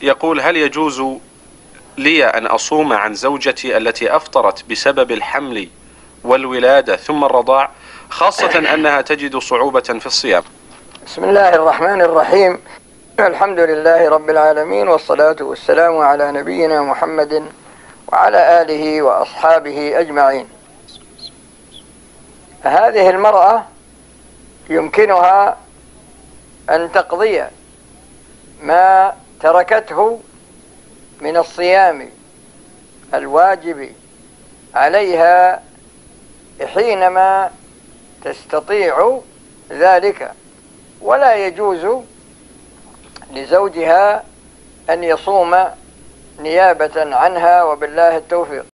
يقول: هل يجوز لي أن أصوم عن زوجتي التي أفطرت بسبب الحمل والولادة ثم الرضاع، خاصة أنها تجد صعوبة في الصيام؟ بسم الله الرحمن الرحيم. الحمد لله رب العالمين، والصلاة والسلام على نبينا محمد وعلى آله وأصحابه أجمعين. هذه المرأة يمكنها أن تقضي ما تركته من الصيام الواجب عليها حينما تستطيع ذلك، ولا يجوز لزوجها أن يصوم نيابة عنها، وبالله التوفيق.